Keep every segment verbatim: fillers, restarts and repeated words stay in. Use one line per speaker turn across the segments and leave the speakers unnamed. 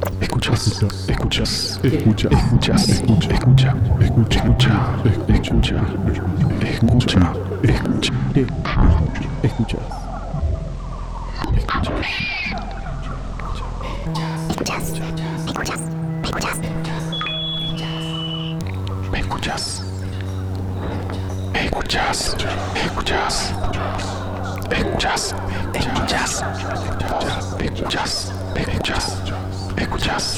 Escuchas, escuchas, escucha, escuchas, escucha, escucha, escucha, escucha, escucha, escucha, escucha, escucha, ¿me escuchas? ¿Me escuchas? ¿Me escuchas? ¿Me escuchas? ¿Me escuchas? ¿Me escuchas? ¿Me escuchas? ¿Me escuchas?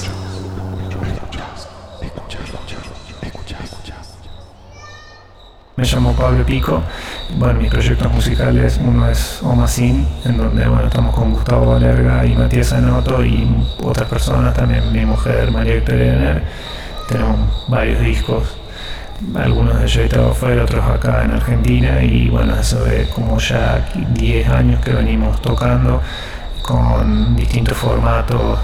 Me llamo Pablo Pico. Bueno, mis proyectos musicales, uno es Omacin, en donde bueno, estamos con Gustavo Valerga y Matías Anoto y otras personas, también mi mujer María Victoria Ener. Tenemos varios discos, algunos de ellos editados fuera, otros acá en Argentina, y bueno, eso de como ya diez años que venimos tocando con distintos formatos.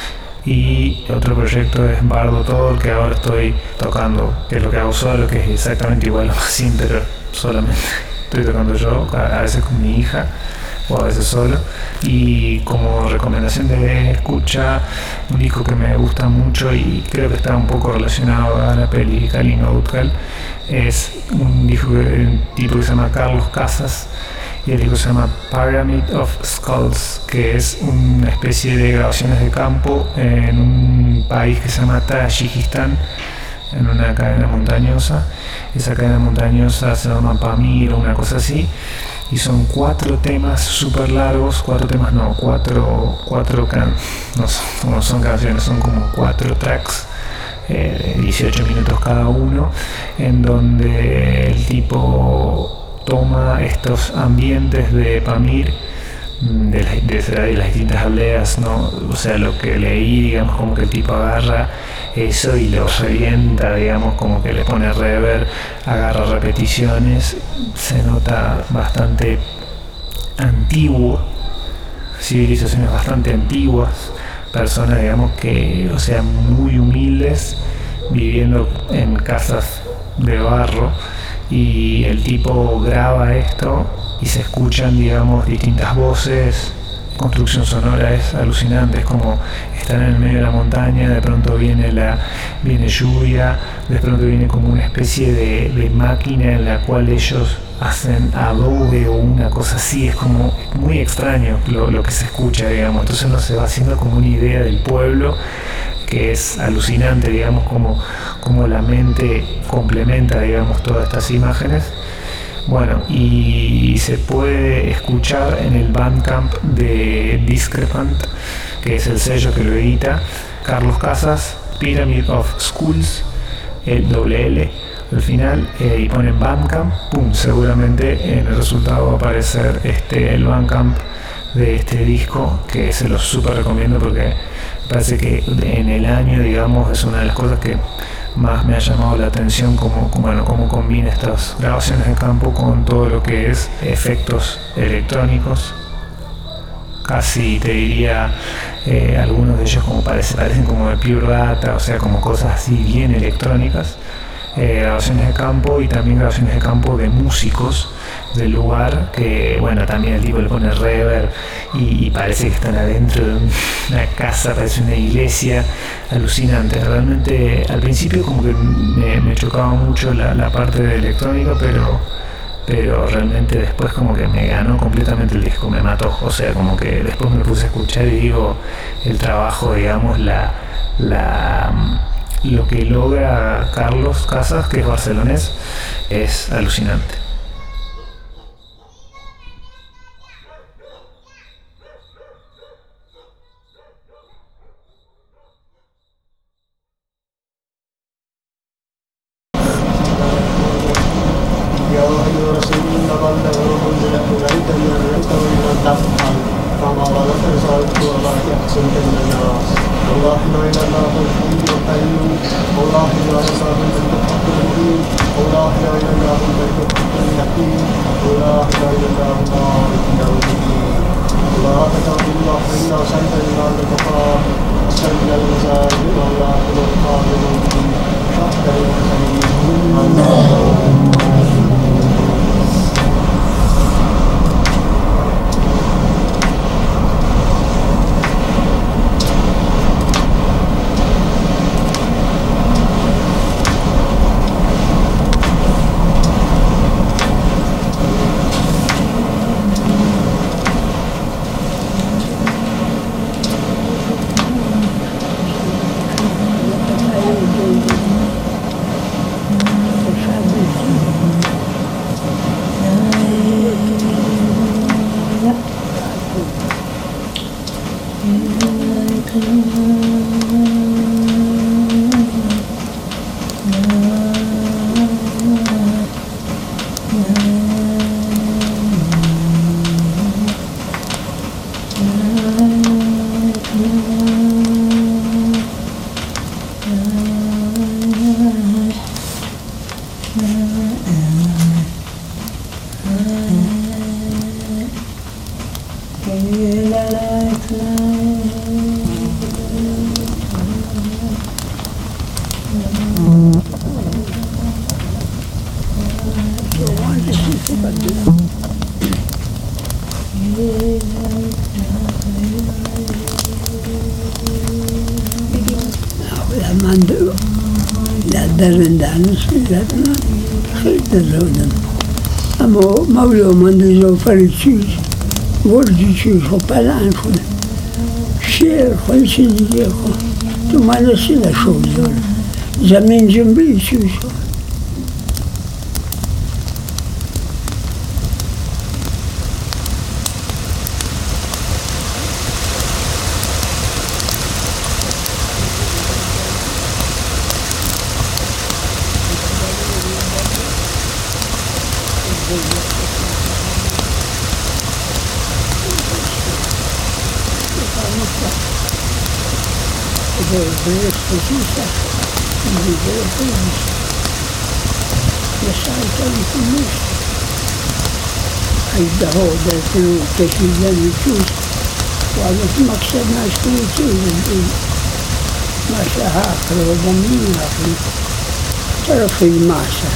Y otro proyecto es Bardo Todo, que ahora estoy tocando, que es lo que hago solo, que es exactamente igual a Omacin, pero solamente estoy tocando yo, a veces con mi hija o a veces solo. Y como recomendación de escucha, un disco que me gusta mucho y creo que está un poco relacionado a la peli Kalinga Utkal, es un disco de un tipo que se llama Carlos Casas, y el disco se llama Pyramid of Skulls, que es una especie de grabaciones de campo en un país que se llama Tayikistán, en una cadena montañosa. Esa cadena montañosa se llama Pamir o una cosa así, y son cuatro temas súper largos, cuatro temas no, cuatro, cuatro can, no son, no son canciones, son como cuatro tracks, eh, de dieciocho minutos cada uno, en donde el tipo toma estos ambientes de Pamir, de, la, de, de las distintas aldeas, ¿no? O sea, lo que leí, digamos, como que el tipo agarra eso y lo revienta, digamos, como que le pone reverb, agarra repeticiones, se nota bastante antiguo, civilizaciones bastante antiguas, personas, digamos, que, o sea, muy humildes, viviendo en casas de barro. Y el tipo graba esto y se escuchan, digamos, distintas voces. Construcción sonora es alucinante, es como estar en el medio de la montaña, de pronto viene la viene lluvia, de pronto viene como una especie de, de máquina en la cual ellos hacen adobe o una cosa así, es como muy extraño lo, lo que se escucha, digamos. Entonces uno se va haciendo como una idea del pueblo, que es alucinante, digamos, como, como la mente complementa, digamos, todas estas imágenes. Bueno, y se puede escuchar en el Bandcamp de Discrepant, que es el sello que lo edita Carlos Casas, Pyramid of Skulls, el doble L al final, eh, y ponen Bandcamp, pum, seguramente en el resultado va a aparecer este, el Bandcamp de este disco, que se los súper recomiendo porque parece que en el año, digamos, es una de las cosas que más me ha llamado la atención, como, como, bueno, cómo combina estas grabaciones de campo con todo lo que es efectos electrónicos. Casi te diría, eh, algunos de ellos como parece, parecen como de Pure Data, o sea, como cosas así bien electrónicas. Eh, grabaciones de campo y también grabaciones de campo de músicos del lugar, que bueno, también el tipo le pone reverb y, y parece que están adentro de una casa, parece una iglesia, alucinante. Realmente al principio como que me, me chocaba mucho la, la parte de electrónica, pero pero realmente después como que me ganó completamente el disco, me mató. O sea, como que después me puse a escuchar y digo, el trabajo, digamos, la la lo que logra Carlos Casas, que es barcelonés, es alucinante.
درندان سیدنا خیلی زودن اما مولو من دیزو فریچیز وردی چیز خو پلان کنه شیر خوی چیزی خو تو مالا سیده شو زور زمین جنبی چیز خو Precisa viver feliz. Deixar aquele feliz. Aí da roda que fizemos tudo. Quando se maksad nas coisas, mas a rápida da minha vida, era foi massa.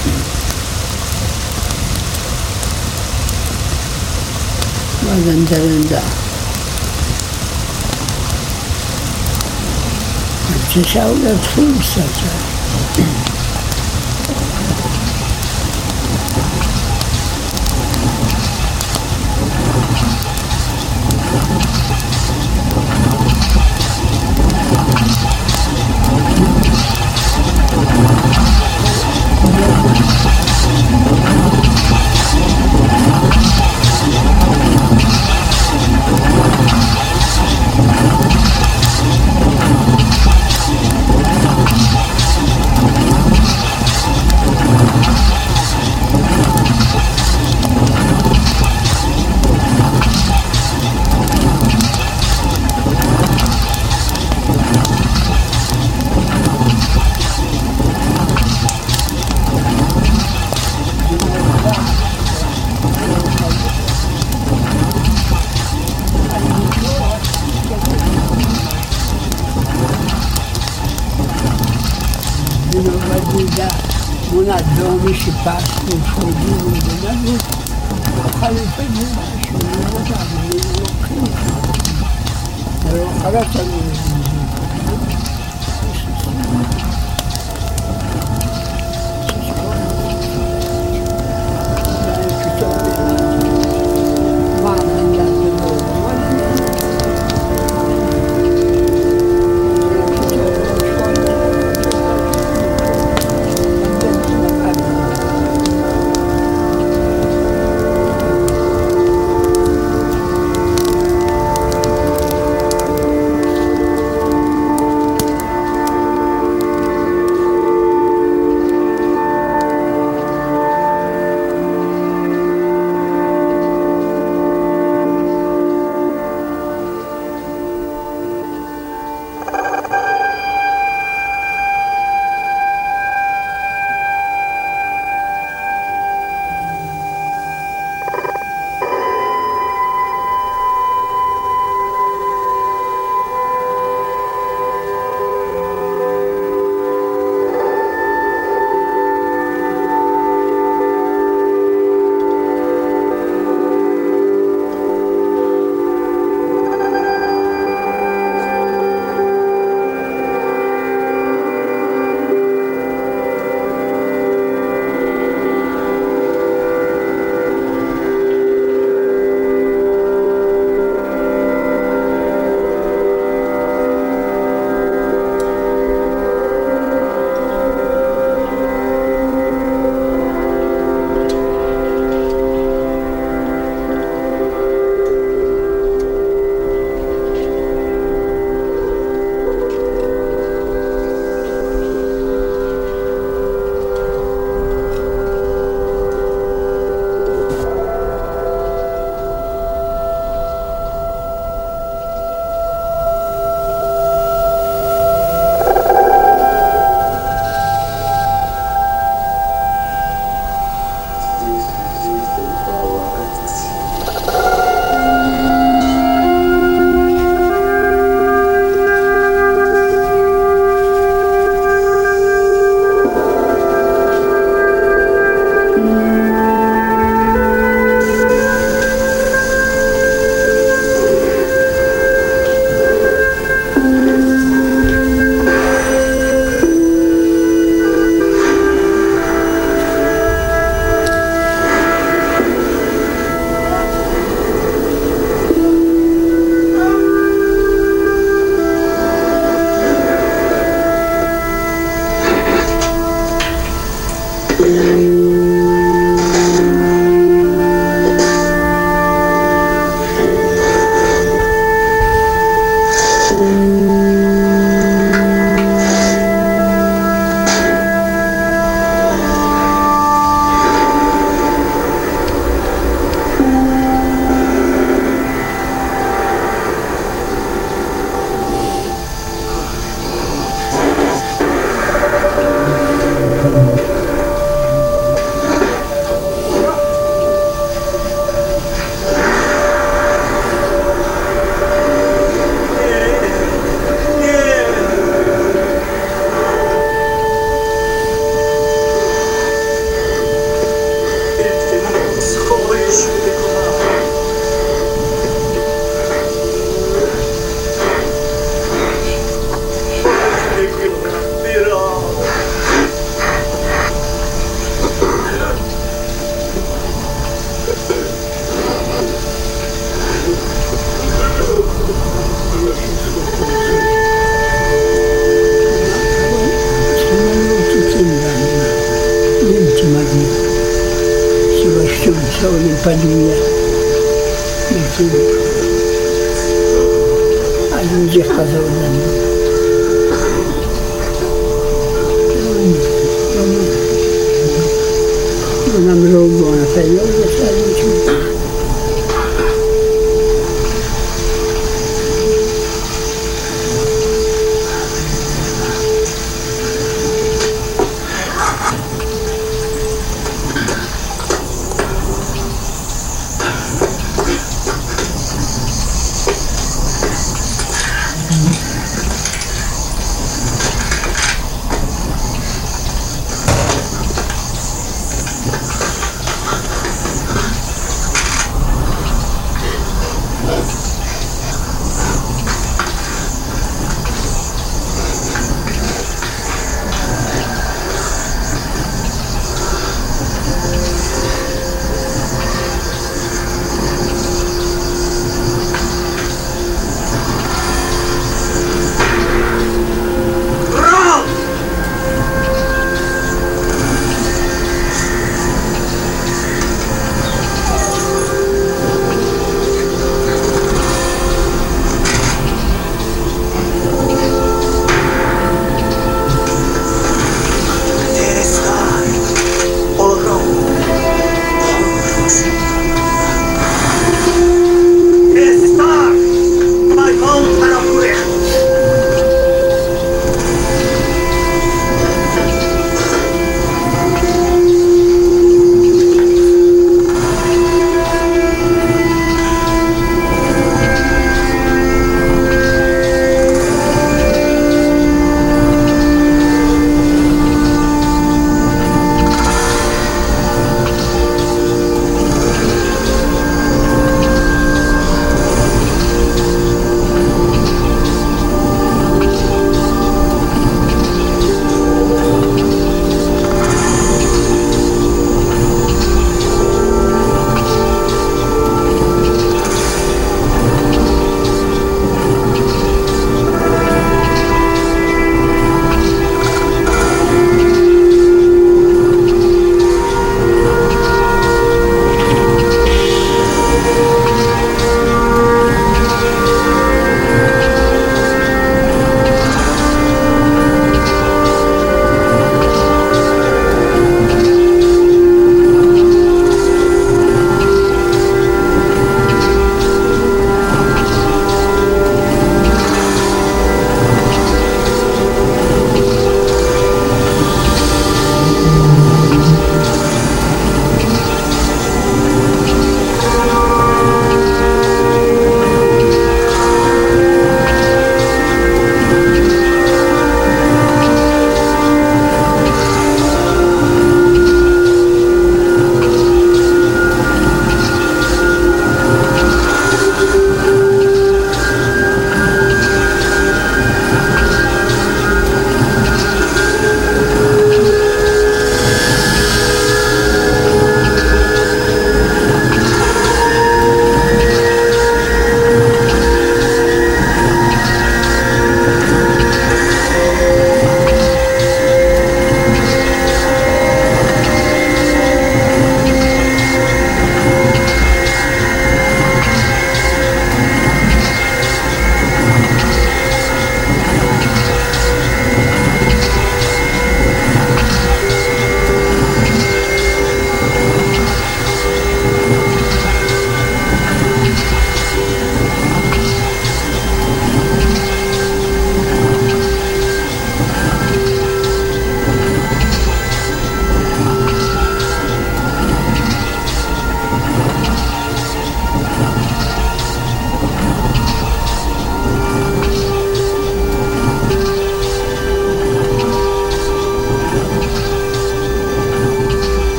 Mas andar andar. تشاور فرصة una dome si passa un foglio della luce, alle famiglie sono usati però ragazza sono in Padua, aggiunge cosa volendo. Non avrò buona, sai, io